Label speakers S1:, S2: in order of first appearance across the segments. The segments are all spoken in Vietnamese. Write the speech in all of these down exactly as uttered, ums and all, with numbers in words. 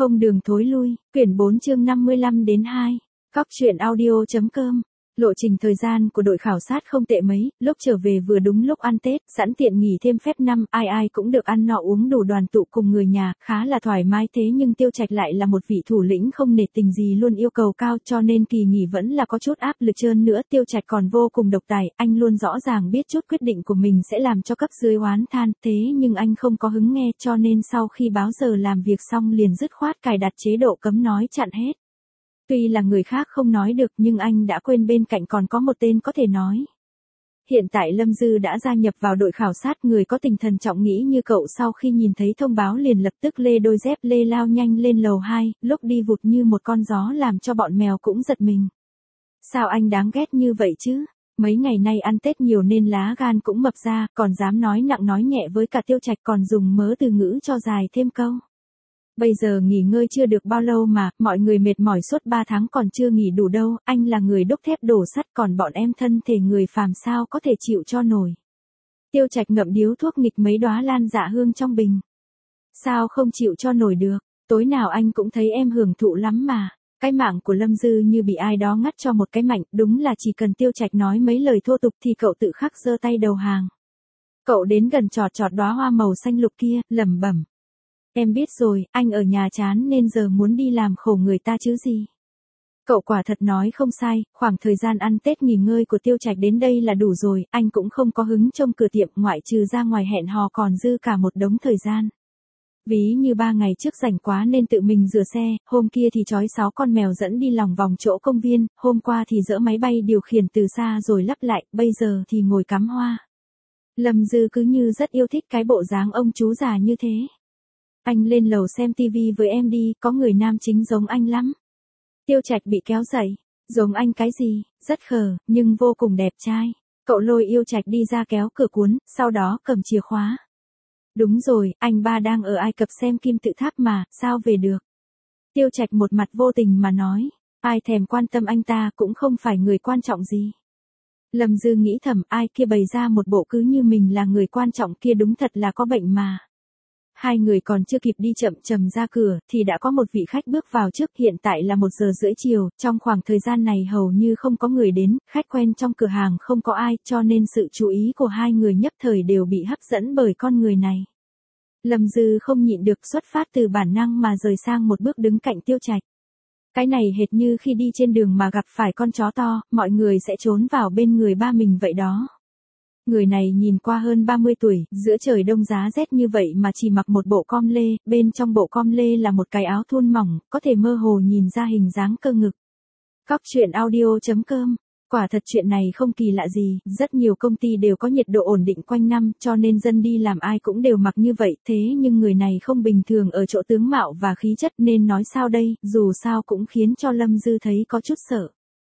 S1: Không đường thối lui, quyển bốn chương năm mươi lăm đến hai. Cóc truyện audio chấm com. Lộ trình thời gian của đội khảo sát không tệ mấy, lúc trở về vừa đúng lúc ăn Tết, sẵn tiện nghỉ thêm phép năm, ai ai cũng được ăn no uống đủ đoàn tụ cùng người nhà, khá là thoải mái thế nhưng Tiêu Trạch lại là một vị thủ lĩnh không nể tình gì luôn yêu cầu cao cho nên kỳ nghỉ vẫn là có chút áp lực trơn nữa. Tiêu Trạch còn vô cùng độc tài, anh luôn rõ ràng biết chút quyết định của mình sẽ làm cho cấp dưới oán than, thế nhưng anh không có hứng nghe cho nên sau khi báo giờ làm việc xong liền dứt khoát cài đặt chế độ cấm nói chặn hết. Tuy là người khác không nói được nhưng anh đã quên bên cạnh còn có một tên có thể nói. Hiện tại Lâm Dư đã gia nhập vào đội khảo sát, người có tinh thần trọng nghĩ như cậu sau khi nhìn thấy thông báo liền lập tức lê đôi dép lê lao nhanh lên lầu hai, lúc đi vụt như một con gió làm cho bọn mèo cũng giật mình. Sao anh đáng ghét như vậy chứ? Mấy ngày nay ăn Tết nhiều nên lá gan cũng mập ra, còn dám nói nặng nói nhẹ với cả Tiêu Trạch, còn dùng mớ từ ngữ cho dài thêm câu. Bây giờ nghỉ ngơi chưa được bao lâu mà, mọi người mệt mỏi suốt ba tháng còn chưa nghỉ đủ đâu, anh là người đúc thép đổ sắt còn bọn em thân thể người phàm sao có thể chịu cho nổi. Tiêu Trạch ngậm điếu thuốc nghịch mấy đóa lan dạ hương trong bình. Sao không chịu cho nổi được, tối nào anh cũng thấy em hưởng thụ lắm mà. Cái mạng của Lâm Dư như bị ai đó ngắt cho một cái mảnh, đúng là chỉ cần Tiêu Trạch nói mấy lời thô tục thì cậu tự khắc giơ tay đầu hàng. Cậu đến gần chọt chọt đóa hoa màu xanh lục kia, lẩm bẩm. Em biết rồi, anh ở nhà chán nên giờ muốn đi làm khổ người ta chứ gì. Cậu quả thật nói không sai, khoảng thời gian ăn Tết nghỉ ngơi của Tiêu Trạch đến đây là đủ rồi, anh cũng không có hứng trông cửa tiệm ngoại trừ ra ngoài hẹn hò còn dư cả một đống thời gian. Ví như ba ngày trước rảnh quá nên tự mình rửa xe, hôm kia thì trói sáu con mèo dẫn đi lòng vòng chỗ công viên, hôm qua thì dỡ máy bay điều khiển từ xa rồi lắp lại, bây giờ thì ngồi cắm hoa. Lâm Dư cứ như rất yêu thích cái bộ dáng ông chú già như thế. Anh lên lầu xem tivi với em đi, có người nam chính giống anh lắm. Tiêu Trạch bị kéo dậy, giống anh cái gì, rất khờ, nhưng vô cùng đẹp trai. Cậu lôi Yêu Trạch đi ra kéo cửa cuốn, sau đó cầm chìa khóa. Đúng rồi, anh ba đang ở Ai Cập xem kim tự tháp mà, sao về được. Tiêu Trạch một mặt vô tình mà nói, ai thèm quan tâm anh ta cũng không phải người quan trọng gì. Lâm Dư nghĩ thầm ai kia bày ra một bộ cứ như mình là người quan trọng kia đúng thật là có bệnh mà. Hai người còn chưa kịp đi chậm chậm ra cửa, thì đã có một vị khách bước vào trước, hiện tại là một giờ rưỡi chiều, trong khoảng thời gian này hầu như không có người đến, khách quen trong cửa hàng không có ai, cho nên sự chú ý của hai người nhất thời đều bị hấp dẫn bởi con người này. Lâm Dư không nhịn được xuất phát từ bản năng mà rời sang một bước đứng cạnh Tiêu Trạch. Cái này hệt như khi đi trên đường mà gặp phải con chó to, mọi người sẽ trốn vào bên người ba mình vậy đó. Người này nhìn qua hơn ba mươi tuổi, giữa trời đông giá rét như vậy mà chỉ mặc một bộ com lê, bên trong bộ com lê là một cái áo thun mỏng, có thể mơ hồ nhìn ra hình dáng cơ ngực. Cóc truyện audio chấm com. Quả thật chuyện này không kỳ lạ gì, rất nhiều công ty đều có nhiệt độ ổn định quanh năm cho nên dân đi làm ai cũng đều mặc như vậy, thế nhưng người này không bình thường ở chỗ tướng mạo và khí chất nên nói sao đây, dù sao cũng khiến cho Lâm Dư thấy có chút sợ.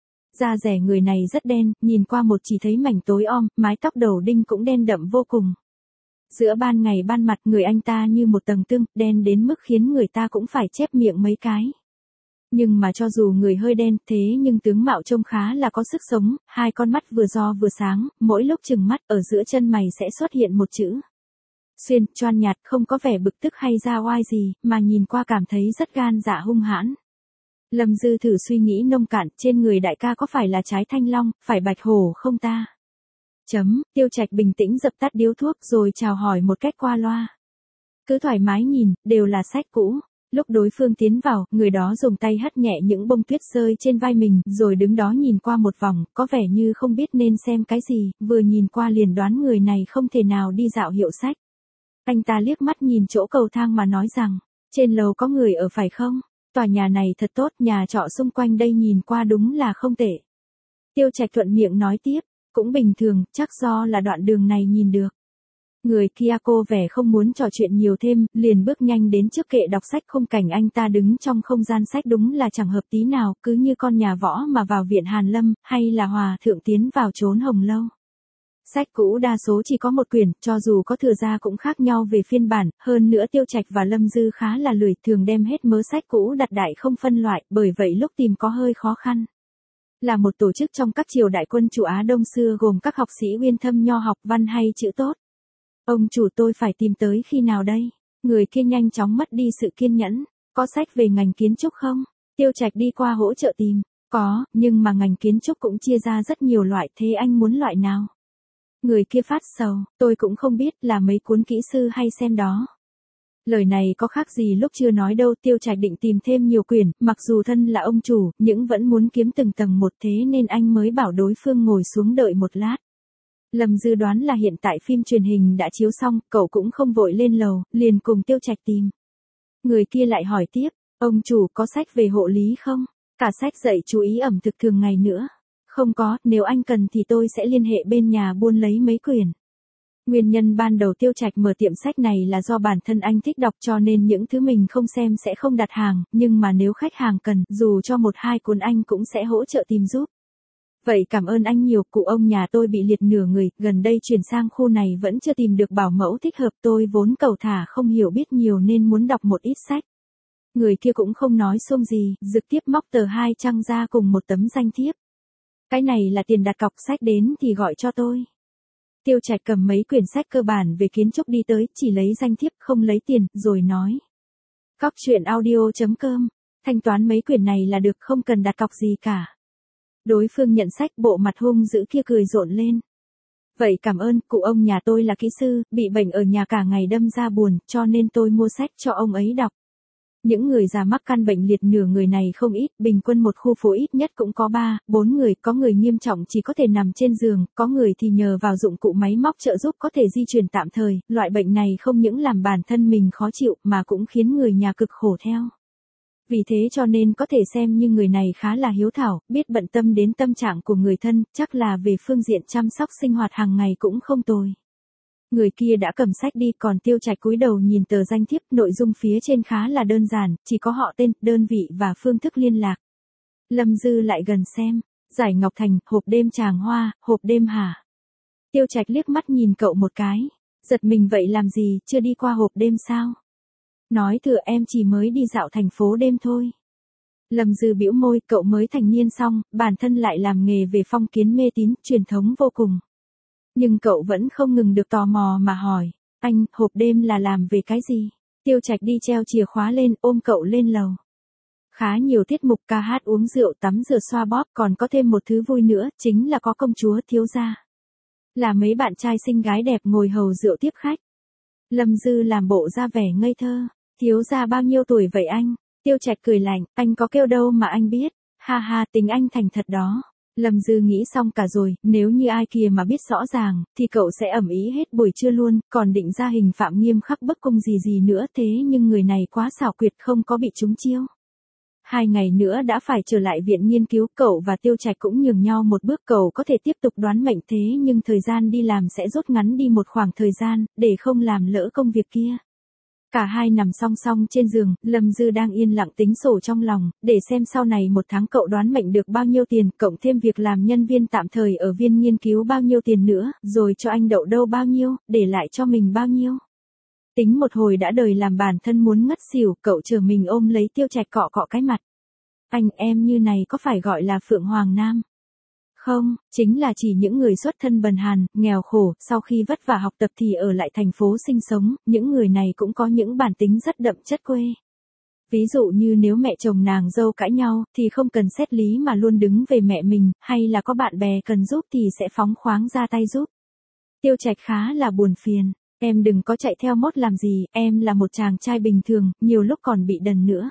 S1: Da rẻ người này rất đen, nhìn qua một chỉ thấy mảnh tối om, mái tóc đầu đinh cũng đen đậm vô cùng. Giữa ban ngày ban mặt người anh ta như một tầng tương, đen đến mức khiến người ta cũng phải chép miệng mấy cái. Nhưng mà cho dù người hơi đen thế nhưng tướng mạo trông khá là có sức sống, hai con mắt vừa do vừa sáng, mỗi lúc chừng mắt ở giữa chân mày sẽ xuất hiện một chữ. Xuyên, choan nhạt, không có vẻ bực tức hay ra oai gì, mà nhìn qua cảm thấy rất gan dạ hung hãn. Lâm Dư thử suy nghĩ nông cạn, trên người đại ca có phải là trái thanh long, phải bạch hổ không ta? Chấm, Tiêu Trạch bình tĩnh dập tắt điếu thuốc rồi chào hỏi một cách qua loa. Cứ thoải mái nhìn, đều là sách cũ. Lúc đối phương tiến vào, người đó dùng tay hất nhẹ những bông tuyết rơi trên vai mình, rồi đứng đó nhìn qua một vòng, có vẻ như không biết nên xem cái gì, vừa nhìn qua liền đoán người này không thể nào đi dạo hiệu sách. Anh ta liếc mắt nhìn chỗ cầu thang mà nói rằng, trên lầu có người ở phải không? Tòa nhà này thật tốt, nhà trọ xung quanh đây nhìn qua đúng là không tệ. Tiêu Trạch thuận miệng nói tiếp, cũng bình thường, chắc do là đoạn đường này nhìn được. Người kia cô vẻ không muốn trò chuyện nhiều thêm, liền bước nhanh đến trước kệ đọc sách, khung cảnh anh ta đứng trong không gian sách đúng là chẳng hợp tí nào, cứ như con nhà võ mà vào viện Hàn Lâm, hay là hòa thượng tiến vào chốn Hồng Lâu. Sách cũ đa số chỉ có một quyển, cho dù có thừa ra cũng khác nhau về phiên bản, hơn nữa Tiêu Trạch và Lâm Dư khá là lười, thường đem hết mớ sách cũ đặt đại không phân loại, bởi vậy lúc tìm có hơi khó khăn. Là một tổ chức trong các triều đại quân chủ Á Đông xưa gồm các học sĩ uyên thâm nho học văn hay chữ tốt. Ông chủ tôi phải tìm tới khi nào đây? Người kia nhanh chóng mất đi sự kiên nhẫn. Có sách về ngành kiến trúc không? Tiêu Trạch đi qua hỗ trợ tìm. Có, nhưng mà ngành kiến trúc cũng chia ra rất nhiều loại, thế anh muốn loại nào? Người kia phát sầu, tôi cũng không biết, là mấy cuốn kỹ sư hay xem đó. Lời này có khác gì lúc chưa nói đâu. Tiêu Trạch định tìm thêm nhiều quyển, mặc dù thân là ông chủ, nhưng vẫn muốn kiếm từng tầng một, thế nên anh mới bảo đối phương ngồi xuống đợi một lát. Lâm Dư đoán là hiện tại phim truyền hình đã chiếu xong, cậu cũng không vội lên lầu, liền cùng Tiêu Trạch tìm. Người kia lại hỏi tiếp, ông chủ có sách về hộ lý không? Cả sách dạy chú ý ẩm thực thường ngày nữa. Không có, nếu anh cần thì tôi sẽ liên hệ bên nhà buôn lấy mấy quyển. Nguyên nhân ban đầu Tiêu Trạch mở tiệm sách này là do bản thân anh thích đọc, cho nên những thứ mình không xem sẽ không đặt hàng, nhưng mà nếu khách hàng cần, dù cho một hai cuốn anh cũng sẽ hỗ trợ tìm giúp. Vậy cảm ơn anh nhiều, cụ ông nhà tôi bị liệt nửa người, gần đây chuyển sang khu này vẫn chưa tìm được bảo mẫu thích hợp, tôi vốn cầu thả không hiểu biết nhiều nên muốn đọc một ít sách. Người kia cũng không nói xuông gì, trực tiếp móc tờ hai trang ra cùng một tấm danh thiếp. Cái này là tiền đặt cọc, sách đến thì gọi cho tôi. Tiêu Trạch cầm mấy quyển sách cơ bản về kiến trúc đi tới, chỉ lấy danh thiếp không lấy tiền, rồi nói. Cóc truyện audio chấm com, thanh toán mấy quyển này là được, không cần đặt cọc gì cả. Đối phương nhận sách, bộ mặt hung dữ kia cười rộn lên. Vậy cảm ơn, cụ ông nhà tôi là kỹ sư, bị bệnh ở nhà cả ngày đâm ra buồn, cho nên tôi mua sách cho ông ấy đọc. Những người già mắc căn bệnh liệt nửa người này không ít, bình quân một khu phố ít nhất cũng có ba, bốn người, có người nghiêm trọng chỉ có thể nằm trên giường, có người thì nhờ vào dụng cụ máy móc trợ giúp có thể di chuyển tạm thời, loại bệnh này không những làm bản thân mình khó chịu mà cũng khiến người nhà cực khổ theo. Vì thế cho nên có thể xem như người này khá là hiếu thảo, biết bận tâm đến tâm trạng của người thân, chắc là về phương diện chăm sóc sinh hoạt hàng ngày cũng không tồi. Người kia đã cầm sách đi, còn Tiêu Trạch cúi đầu nhìn tờ danh thiếp, nội dung phía trên khá là đơn giản, chỉ có họ tên, đơn vị và phương thức liên lạc. Lâm Dư lại gần xem, Giải Ngọc Thành, hộp đêm Tràng Hoa, hộp đêm hả? Tiêu Trạch liếc mắt nhìn cậu một cái, giật mình, vậy làm gì, chưa đi qua hộp đêm sao? Nói thừa em chỉ mới đi dạo thành phố đêm thôi. Lâm Dư bĩu môi, cậu mới thành niên xong, bản thân lại làm nghề về phong kiến mê tín, truyền thống vô cùng. Nhưng cậu vẫn không ngừng được tò mò mà hỏi, anh, hộp đêm là làm về cái gì? Tiêu Trạch đi treo chìa khóa lên, ôm cậu lên lầu. Khá nhiều tiết mục ca hát, uống rượu, tắm rửa, xoa bóp, còn có thêm một thứ vui nữa, chính là có công chúa, thiếu gia. Là mấy bạn trai xinh gái đẹp ngồi hầu rượu tiếp khách. Lâm Dư làm bộ ra vẻ ngây thơ, thiếu gia bao nhiêu tuổi vậy anh? Tiêu Trạch cười lạnh, anh có kêu đâu mà anh biết, ha ha, tính anh thành thật đó. Lâm Dư nghĩ xong cả rồi, nếu như ai kia mà biết rõ ràng, thì cậu sẽ ầm ĩ hết buổi trưa luôn, còn định ra hình phạm nghiêm khắc bức cung gì gì nữa, thế nhưng người này quá xảo quyệt, không có bị trúng chiêu. Hai ngày nữa đã phải trở lại viện nghiên cứu, cậu và Tiêu Trạch cũng nhường nhau một bước, cậu có thể tiếp tục đoán mệnh, thế nhưng thời gian đi làm sẽ rút ngắn đi một khoảng thời gian, để không làm lỡ công việc kia. Cả hai nằm song song trên giường, Lâm Dư đang yên lặng tính sổ trong lòng, để xem sau này một tháng cậu đoán mệnh được bao nhiêu tiền, cộng thêm việc làm nhân viên tạm thời ở viên nghiên cứu bao nhiêu tiền nữa, rồi cho anh đậu đâu bao nhiêu, để lại cho mình bao nhiêu. Tính một hồi đã đời làm bản thân muốn ngất xỉu, cậu chờ mình ôm lấy Tiêu Trạch cọ cọ cái mặt. Anh, em như này có phải gọi là Phượng Hoàng Nam? Không, chính là chỉ những người xuất thân bần hàn, nghèo khổ, sau khi vất vả học tập thì ở lại thành phố sinh sống, những người này cũng có những bản tính rất đậm chất quê. Ví dụ như nếu mẹ chồng nàng dâu cãi nhau, thì không cần xét lý mà luôn đứng về mẹ mình, hay là có bạn bè cần giúp thì sẽ phóng khoáng ra tay giúp. Tiêu Trạch khá là buồn phiền, em đừng có chạy theo mốt làm gì, em là một chàng trai bình thường, nhiều lúc còn bị đần nữa.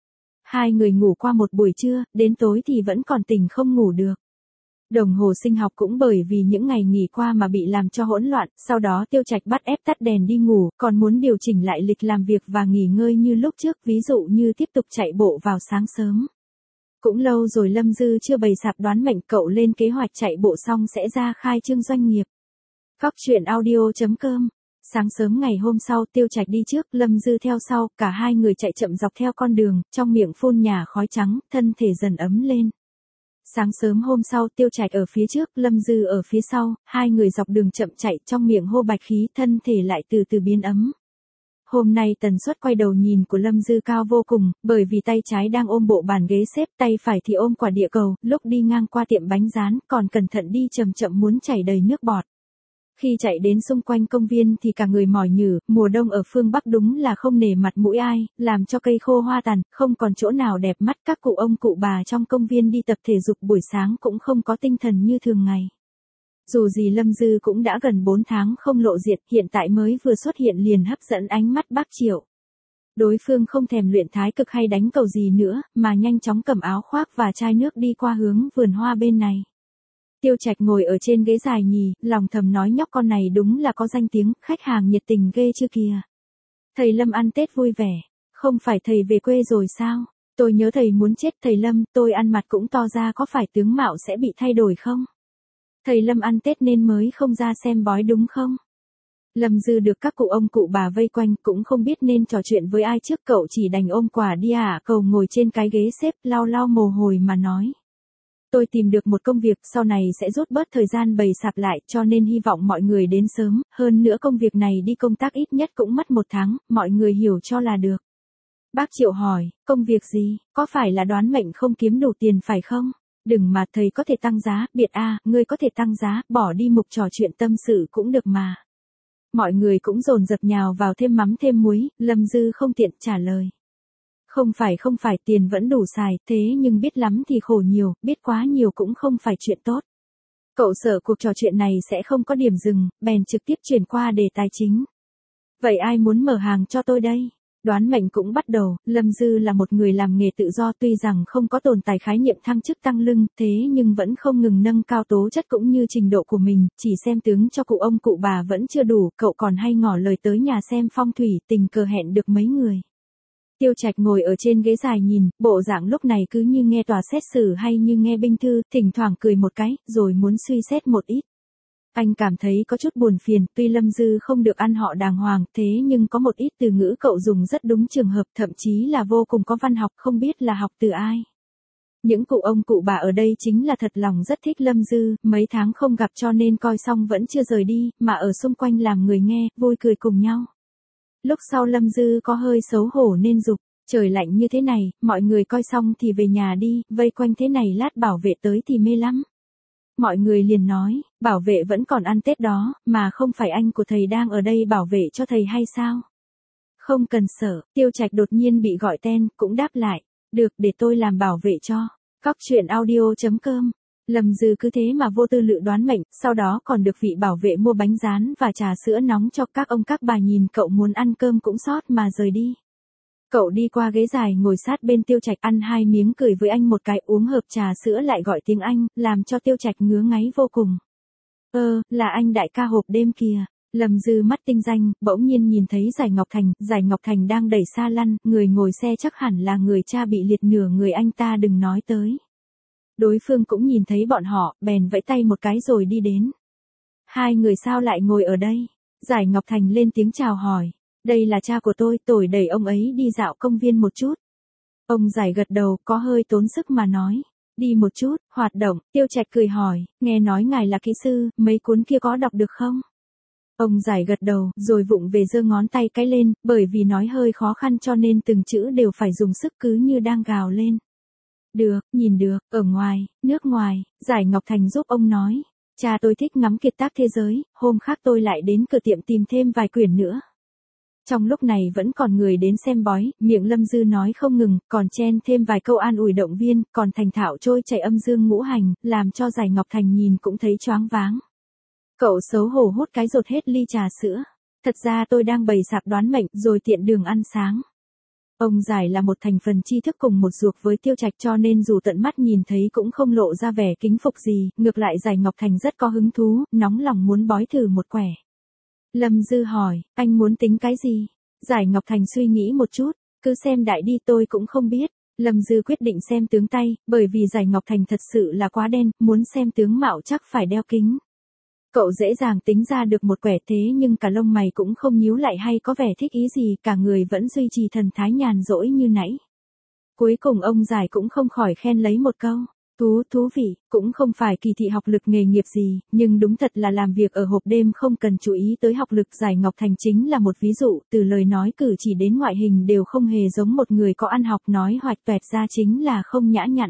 S1: Hai người ngủ qua một buổi trưa, đến tối thì vẫn còn tỉnh không ngủ được. Đồng hồ sinh học cũng bởi vì những ngày nghỉ qua mà bị làm cho hỗn loạn, sau đó Tiêu Trạch bắt ép tắt đèn đi ngủ, còn muốn điều chỉnh lại lịch làm việc và nghỉ ngơi như lúc trước, ví dụ như tiếp tục chạy bộ vào sáng sớm. Cũng lâu rồi Lâm Dư chưa bày sạp đoán mệnh, cậu lên kế hoạch chạy bộ xong sẽ ra khai trương doanh nghiệp. Cóc truyện audio chấm com. Sáng sớm ngày hôm sau, Tiêu Trạch đi trước, Lâm Dư theo sau, cả hai người chạy chậm dọc theo con đường, trong miệng phun nhả khói trắng, thân thể dần ấm lên. Sáng sớm hôm sau, Tiêu Trạch ở phía trước, Lâm Dư ở phía sau, hai người dọc đường chậm chạy, trong miệng hô bạch khí, thân thể lại từ từ biến ấm. Hôm nay tần suất quay đầu nhìn của Lâm Dư cao vô cùng, bởi vì tay trái đang ôm bộ bàn ghế xếp, tay phải thì ôm quả địa cầu, lúc đi ngang qua tiệm bánh rán, còn cẩn thận đi chậm chậm muốn chảy đầy nước bọt. Khi chạy đến xung quanh công viên thì cả người mỏi nhừ, mùa đông ở phương Bắc đúng là không nể mặt mũi ai, làm cho cây khô hoa tàn, không còn chỗ nào đẹp mắt. Các cụ ông cụ bà trong công viên đi tập thể dục buổi sáng cũng không có tinh thần như thường ngày. Dù gì Lâm Dư cũng đã gần bốn tháng không lộ diện, hiện tại mới vừa xuất hiện liền hấp dẫn ánh mắt bác Triệu. Đối phương không thèm luyện thái cực hay đánh cầu gì nữa, mà nhanh chóng cầm áo khoác và chai nước đi qua hướng vườn hoa bên này. Tiêu Trạch ngồi ở trên ghế dài nhì, lòng thầm nói nhóc con này đúng là có danh tiếng, khách hàng nhiệt tình ghê chưa kìa. Thầy Lâm ăn Tết vui vẻ, không phải thầy về quê rồi sao? Tôi nhớ thầy muốn chết. Thầy Lâm, tôi ăn mặt cũng to ra, có phải tướng mạo sẽ bị thay đổi không? Thầy Lâm ăn Tết nên mới không ra xem bói đúng không? Lâm Dư được các cụ ông cụ bà vây quanh, cũng không biết nên trò chuyện với ai trước, cậu chỉ đành ôm quả đi à cầu ngồi trên cái ghế xếp, lau lau mồ hôi mà nói. Tôi tìm được một công việc, sau này sẽ rút bớt thời gian bày sạp lại, cho nên hy vọng mọi người đến sớm, hơn nữa công việc này đi công tác ít nhất cũng mất một tháng, mọi người hiểu cho là được. Bác Triệu hỏi, công việc gì, có phải là đoán mệnh không kiếm đủ tiền phải không? Đừng mà, thầy có thể tăng giá, biệt a, à, ngươi có thể tăng giá, bỏ đi mục trò chuyện tâm sự cũng được mà. Mọi người cũng dồn dập nhào vào thêm mắm thêm muối, Lâm Dư không tiện trả lời. Không phải không phải, tiền vẫn đủ xài, thế nhưng biết lắm thì khổ nhiều, biết quá nhiều cũng không phải chuyện tốt. Cậu sợ cuộc trò chuyện này sẽ không có điểm dừng, bèn trực tiếp chuyển qua đề tài chính. Vậy ai muốn mở hàng cho tôi đây? Đoán mệnh cũng bắt đầu. Lâm Dư là một người làm nghề tự do, tuy rằng không có tồn tại khái niệm thăng chức tăng lưng, thế nhưng vẫn không ngừng nâng cao tố chất cũng như trình độ của mình, chỉ xem tướng cho cụ ông cụ bà vẫn chưa đủ, cậu còn hay ngỏ lời tới nhà xem phong thủy, tình cờ hẹn được mấy người. Tiêu Trạch ngồi ở trên ghế dài nhìn, bộ dạng lúc này cứ như nghe tòa xét xử hay như nghe binh thư, thỉnh thoảng cười một cái, rồi muốn suy xét một ít. Anh cảm thấy có chút buồn phiền, tuy Lâm Dư không được ăn họ đàng hoàng, thế nhưng có một ít từ ngữ cậu dùng rất đúng trường hợp, thậm chí là vô cùng có văn học, không biết là học từ ai. Những cụ ông cụ bà ở đây chính là thật lòng rất thích Lâm Dư, mấy tháng không gặp cho nên coi xong vẫn chưa rời đi, mà ở xung quanh làm người nghe, vui cười cùng nhau. Lúc sau Lâm Dư có hơi xấu hổ nên dục, trời lạnh như thế này, mọi người coi xong thì về nhà đi, vây quanh thế này lát bảo vệ tới thì mê lắm. Mọi người liền nói, bảo vệ vẫn còn ăn Tết đó, mà không phải anh của thầy đang ở đây bảo vệ cho thầy hay sao? Không cần sợ, Tiêu Trạch đột nhiên bị gọi tên, cũng đáp lại, được để tôi làm bảo vệ cho. Cóc truyện audio chấm com. Lâm Dư cứ thế mà vô tư lự đoán mệnh, sau đó còn được vị bảo vệ mua bánh rán và trà sữa nóng cho các ông các bà, nhìn cậu muốn ăn cơm cũng sót mà rời đi. Cậu đi qua ghế dài ngồi sát bên Tiêu Trạch ăn hai miếng, cười với anh một cái, uống hộp trà sữa lại gọi tiếng Anh, làm cho Tiêu Trạch ngứa ngáy vô cùng. Ơ, là anh đại ca hộp đêm kìa. Lâm Dư mắt tinh danh, bỗng nhiên nhìn thấy Giải Ngọc Thành, Giải Ngọc Thành đang đẩy xa lăn, người ngồi xe chắc hẳn là người cha bị liệt nửa người, anh ta đừng nói tới. Đối phương cũng nhìn thấy bọn họ, bèn vẫy tay một cái rồi đi đến. Hai người sao lại ngồi ở đây? Giải Ngọc Thành lên tiếng chào hỏi. Đây là cha của tôi, tôi đẩy ông ấy đi dạo công viên một chút. Ông Giải gật đầu, có hơi tốn sức mà nói. Đi một chút, hoạt động. Tiêu Trạch cười hỏi, nghe nói ngài là kỹ sư, mấy cuốn kia có đọc được không? Ông Giải gật đầu, rồi vụng về giơ ngón tay cái lên, bởi vì nói hơi khó khăn cho nên từng chữ đều phải dùng sức, cứ như đang gào lên. Được, nhìn được, ở ngoài, nước ngoài. Giải Ngọc Thành giúp ông nói. Cha tôi thích ngắm kiệt tác thế giới, hôm khác tôi lại đến cửa tiệm tìm thêm vài quyển nữa. Trong lúc này vẫn còn người đến xem bói, miệng Lâm Dư nói không ngừng, còn chen thêm vài câu an ủi động viên, còn thành thạo trôi chảy âm dương ngũ hành, làm cho Giải Ngọc Thành nhìn cũng thấy choáng váng. Cậu xấu hổ hút cái rột hết ly trà sữa. Thật ra tôi đang bày sạp đoán mệnh, rồi tiện đường ăn sáng. Ông Giải là một thành phần tri thức cùng một ruột với Tiêu Trạch, cho nên dù tận mắt nhìn thấy cũng không lộ ra vẻ kính phục gì, ngược lại Giải Ngọc Thành rất có hứng thú, nóng lòng muốn bói thử một quẻ. Lâm Dư hỏi, anh muốn tính cái gì? Giải Ngọc Thành suy nghĩ một chút, cứ xem đại đi, tôi cũng không biết. Lâm Dư quyết định xem tướng tay, bởi vì Giải Ngọc Thành thật sự là quá đen, muốn xem tướng mạo chắc phải đeo kính. Cậu dễ dàng tính ra được một quẻ, thế nhưng cả lông mày cũng không nhíu lại hay có vẻ thích ý gì, cả người vẫn duy trì thần thái nhàn rỗi như nãy. Cuối cùng ông Giải cũng không khỏi khen lấy một câu. Thú, thú vị, cũng không phải kỳ thị học lực nghề nghiệp gì, nhưng đúng thật là làm việc ở hộp đêm không cần chú ý tới học lực. Giải Ngọc Thành chính là một ví dụ, từ lời nói cử chỉ đến ngoại hình đều không hề giống một người có ăn học, nói hoạch toẹt ra chính là không nhã nhặn.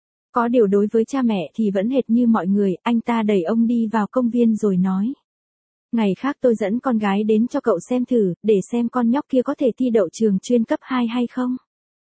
S1: Có điều đối với cha mẹ thì vẫn hệt như mọi người, anh ta đẩy ông đi vào công viên rồi nói. Ngày khác tôi dẫn con gái đến cho cậu xem thử, để xem con nhóc kia có thể thi đậu trường chuyên cấp hai hay không.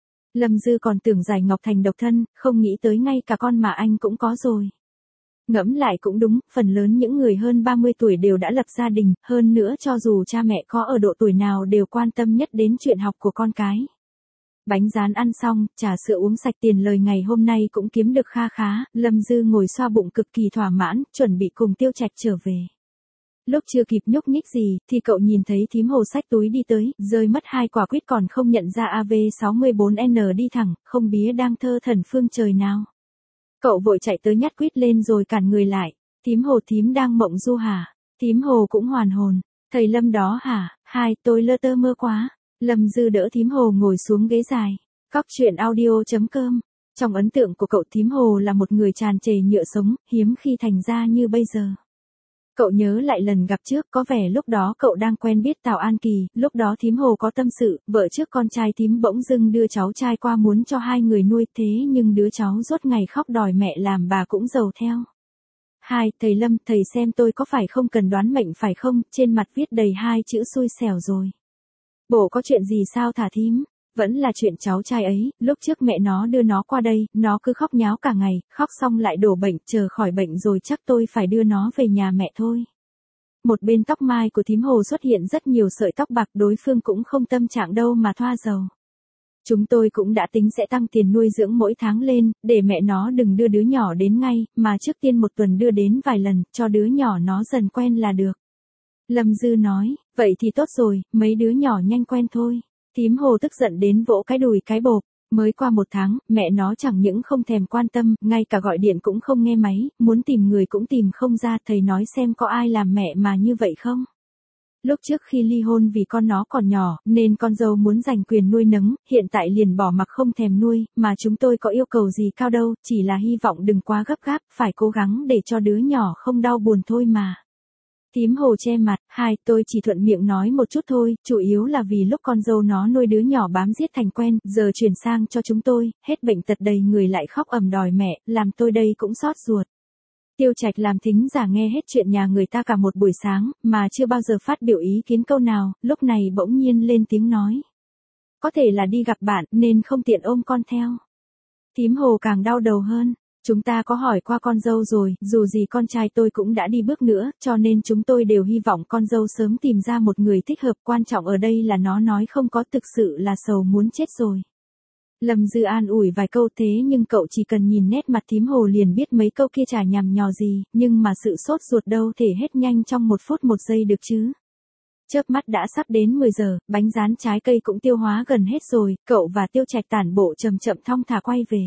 S1: Lâm Dư còn tưởng Giải Ngọc Thành độc thân, không nghĩ tới ngay cả con mà anh cũng có rồi. Ngẫm lại cũng đúng, phần lớn những người hơn ba mươi tuổi đều đã lập gia đình, hơn nữa cho dù cha mẹ có ở độ tuổi nào đều quan tâm nhất đến chuyện học của con cái. Bánh rán ăn xong, trà sữa uống sạch, tiền lời ngày hôm nay cũng kiếm được kha khá, Lâm Dư ngồi xoa bụng cực kỳ thỏa mãn, chuẩn bị cùng Tiêu Trạch trở về. Lúc chưa kịp nhúc nhích gì, thì cậu nhìn thấy thím Hồ xách túi đi tới, rơi mất hai quả quýt còn không nhận ra a vê sáu bốn N đi thẳng, không bía đang thơ thần phương trời nào. Cậu vội chạy tới nhát quýt lên rồi cản người lại, thím Hồ thím đang mộng du hả? Thím Hồ cũng hoàn hồn, thầy Lâm đó hả? Hai, tôi lơ tơ mơ quá. Lâm Dư đỡ thím Hồ ngồi xuống ghế dài. Cóc truyện audio.com. Trong ấn tượng của cậu, thím Hồ là một người tràn trề nhựa sống, hiếm khi thành ra như bây giờ. Cậu nhớ lại lần gặp trước, có vẻ lúc đó cậu đang quen biết Tào An Kỳ, lúc đó thím Hồ có tâm sự, vợ trước con trai thím bỗng dưng đưa cháu trai qua muốn cho hai người nuôi, thế nhưng đứa cháu rốt ngày khóc đòi mẹ làm bà cũng giàu theo. Hai, thầy Lâm, thầy xem tôi có phải không cần đoán mệnh phải không, trên mặt viết đầy hai chữ xui xẻo rồi. Bộ có chuyện gì sao thả thím? Vẫn là chuyện cháu trai ấy, lúc trước mẹ nó đưa nó qua đây, nó cứ khóc nháo cả ngày, khóc xong lại đổ bệnh, chờ khỏi bệnh rồi chắc tôi phải đưa nó về nhà mẹ thôi. Một bên tóc mai của thím Hồ xuất hiện rất nhiều sợi tóc bạc, đối phương cũng không tâm trạng đâu mà thoa dầu. Chúng tôi cũng đã tính sẽ tăng tiền nuôi dưỡng mỗi tháng lên, để mẹ nó đừng đưa đứa nhỏ đến ngay, mà trước tiên một tuần đưa đến vài lần, cho đứa nhỏ nó dần quen là được. Lâm Dư nói, vậy thì tốt rồi, mấy đứa nhỏ nhanh quen thôi. Thím Hồ tức giận đến vỗ cái đùi cái bộp, mới qua một tháng, mẹ nó chẳng những không thèm quan tâm, ngay cả gọi điện cũng không nghe máy, muốn tìm người cũng tìm không ra, thầy nói xem có ai làm mẹ mà như vậy không? Lúc trước khi ly hôn vì con nó còn nhỏ, nên con dâu muốn giành quyền nuôi nấng, hiện tại liền bỏ mặc không thèm nuôi, mà chúng tôi có yêu cầu gì cao đâu, chỉ là hy vọng đừng quá gấp gáp, phải cố gắng để cho đứa nhỏ không đau buồn thôi mà. Thím Hồ che mặt, hai, tôi chỉ thuận miệng nói một chút thôi, chủ yếu là vì lúc con dâu nó nuôi đứa nhỏ bám giết thành quen, giờ chuyển sang cho chúng tôi, hết bệnh tật đầy người lại khóc ầm đòi mẹ, làm tôi đây cũng xót ruột. Tiêu Trạch làm thính giả nghe hết chuyện nhà người ta cả một buổi sáng, mà chưa bao giờ phát biểu ý kiến câu nào, lúc này bỗng nhiên lên tiếng nói. Có thể là đi gặp bạn, nên không tiện ôm con theo. Thím Hồ càng đau đầu hơn. Chúng ta có hỏi qua con dâu rồi, dù gì con trai tôi cũng đã đi bước nữa, cho nên chúng tôi đều hy vọng con dâu sớm tìm ra một người thích hợp, quan trọng ở đây là nó nói không có, thực sự là sầu muốn chết rồi. Lâm Dư an ủi vài câu, thế nhưng cậu chỉ cần nhìn nét mặt thím Hồ liền biết mấy câu kia chả nhằm nhò gì, nhưng mà sự sốt ruột đâu thể hết nhanh trong một phút một giây được chứ. Chớp mắt đã sắp đến mười giờ, bánh rán trái cây cũng tiêu hóa gần hết rồi, cậu và Tiêu Trạch tản bộ chậm chậm thong thả quay về.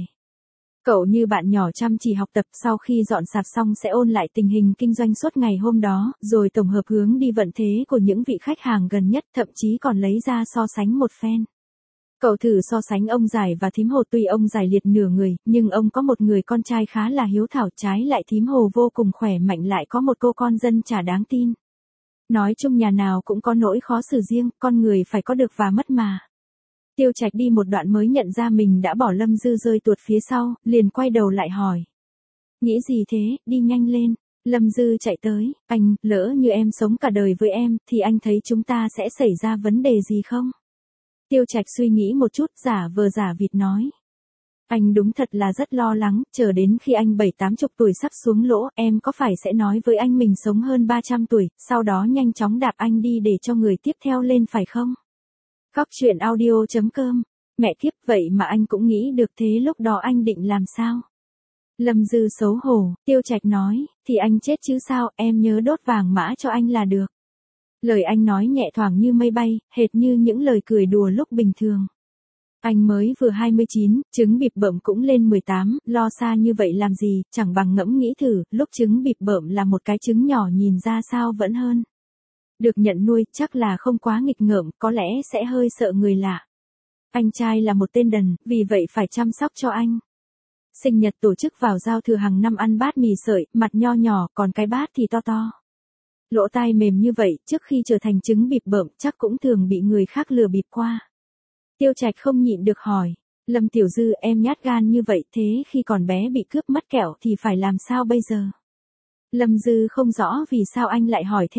S1: Cậu như bạn nhỏ chăm chỉ học tập, sau khi dọn sạp xong sẽ ôn lại tình hình kinh doanh suốt ngày hôm đó, rồi tổng hợp hướng đi vận thế của những vị khách hàng gần nhất, thậm chí còn lấy ra so sánh một phen. Cậu thử so sánh ông Giải và thím Hồ, tuy ông Giải liệt nửa người, nhưng ông có một người con trai khá là hiếu thảo, trái lại thím Hồ vô cùng khỏe mạnh lại có một cô con dân chả đáng tin. Nói chung nhà nào cũng có nỗi khó xử riêng, con người phải có được và mất mà. Tiêu Trạch đi một đoạn mới nhận ra mình đã bỏ Lâm Dư rơi tuột phía sau, liền quay đầu lại hỏi. Nghĩ gì thế, đi nhanh lên. Lâm Dư chạy tới, anh, lỡ như em sống cả đời với em, thì anh thấy chúng ta sẽ xảy ra vấn đề gì không? Tiêu Trạch suy nghĩ một chút, giả vờ giả vịt nói. Anh đúng thật là rất lo lắng, chờ đến khi anh bảy tám chục tuổi sắp xuống lỗ, em có phải sẽ nói với anh mình sống hơn ba trăm tuổi, sau đó nhanh chóng đạp anh đi để cho người tiếp theo lên phải không? Cóc truyện audio.com. Mẹ kiếp, vậy mà anh cũng nghĩ được, thế lúc đó anh định làm sao? Lâm Dư xấu hổ, Tiêu Trạch nói, thì anh chết chứ sao, em nhớ đốt vàng mã cho anh là được. Lời anh nói nhẹ thoảng như mây bay, hệt như những lời cười đùa lúc bình thường. Anh mới vừa hai mươi chín, trứng bịp bợm cũng lên mười tám, lo xa như vậy làm gì, chẳng bằng ngẫm nghĩ thử, lúc trứng bịp bợm là một cái trứng nhỏ nhìn ra sao vẫn hơn. Được nhận nuôi, chắc là không quá nghịch ngợm, có lẽ sẽ hơi sợ người lạ. Anh trai là một tên đần, vì vậy phải chăm sóc cho anh. Sinh nhật tổ chức vào giao thừa hàng năm ăn bát mì sợi, mặt nho nhỏ, còn cái bát thì to to. Lỗ tai mềm như vậy, trước khi trở thành trứng bịp bợm, chắc cũng thường bị người khác lừa bịp qua. Tiêu Trạch không nhịn được hỏi, Lâm Tiểu Dư, em nhát gan như vậy, thế khi còn bé bị cướp mất kẹo thì phải làm sao bây giờ? Lâm Dư không rõ vì sao anh lại hỏi thế.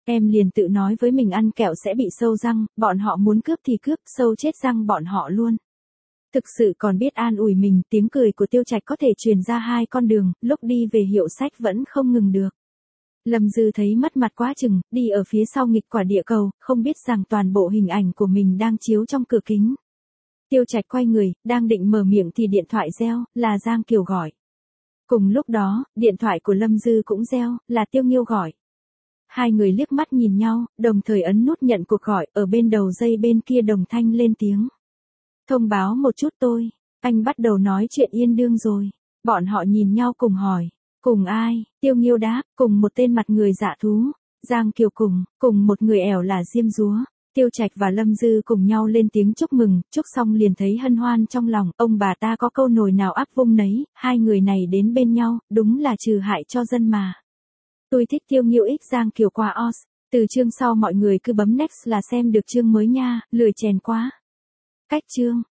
S1: Em liền tự nói với mình ăn kẹo sẽ bị sâu răng, bọn họ muốn cướp thì cướp, sâu chết răng bọn họ luôn. Thực sự còn biết an ủi mình, tiếng cười của Tiêu Trạch có thể truyền ra hai con đường, lúc đi về hiệu sách vẫn không ngừng được. Lâm Dư thấy mất mặt quá chừng, đi ở phía sau nghịch quả địa cầu, không biết rằng toàn bộ hình ảnh của mình đang chiếu trong cửa kính. Tiêu Trạch quay người, đang định mở miệng thì điện thoại reo, là Giang Kiều gọi. Cùng lúc đó, điện thoại của Lâm Dư cũng reo, là Tiêu Nghiêu gọi. Hai người liếc mắt nhìn nhau, đồng thời ấn nút nhận cuộc gọi, ở bên đầu dây bên kia đồng thanh lên tiếng. Thông báo một chút tôi, anh bắt đầu nói chuyện yên đương rồi. Bọn họ nhìn nhau cùng hỏi, cùng ai? Tiêu Nghiêu đáp, cùng một tên mặt người dạ thú. Giang Kiều cùng, cùng một người ẻo là Diêm Dúa. Tiêu Trạch và Lâm Dư cùng nhau lên tiếng chúc mừng, chúc xong liền thấy hân hoan trong lòng, ông bà ta có câu nồi nào áp vung nấy, hai người này đến bên nhau, đúng là trừ hại cho dân mà. Tôi thích Tiêu Nghiêu ích Giang Kiều qua os, từ chương sau mọi người cứ bấm next là xem được chương mới nha, lười chèn quá. Cách chương.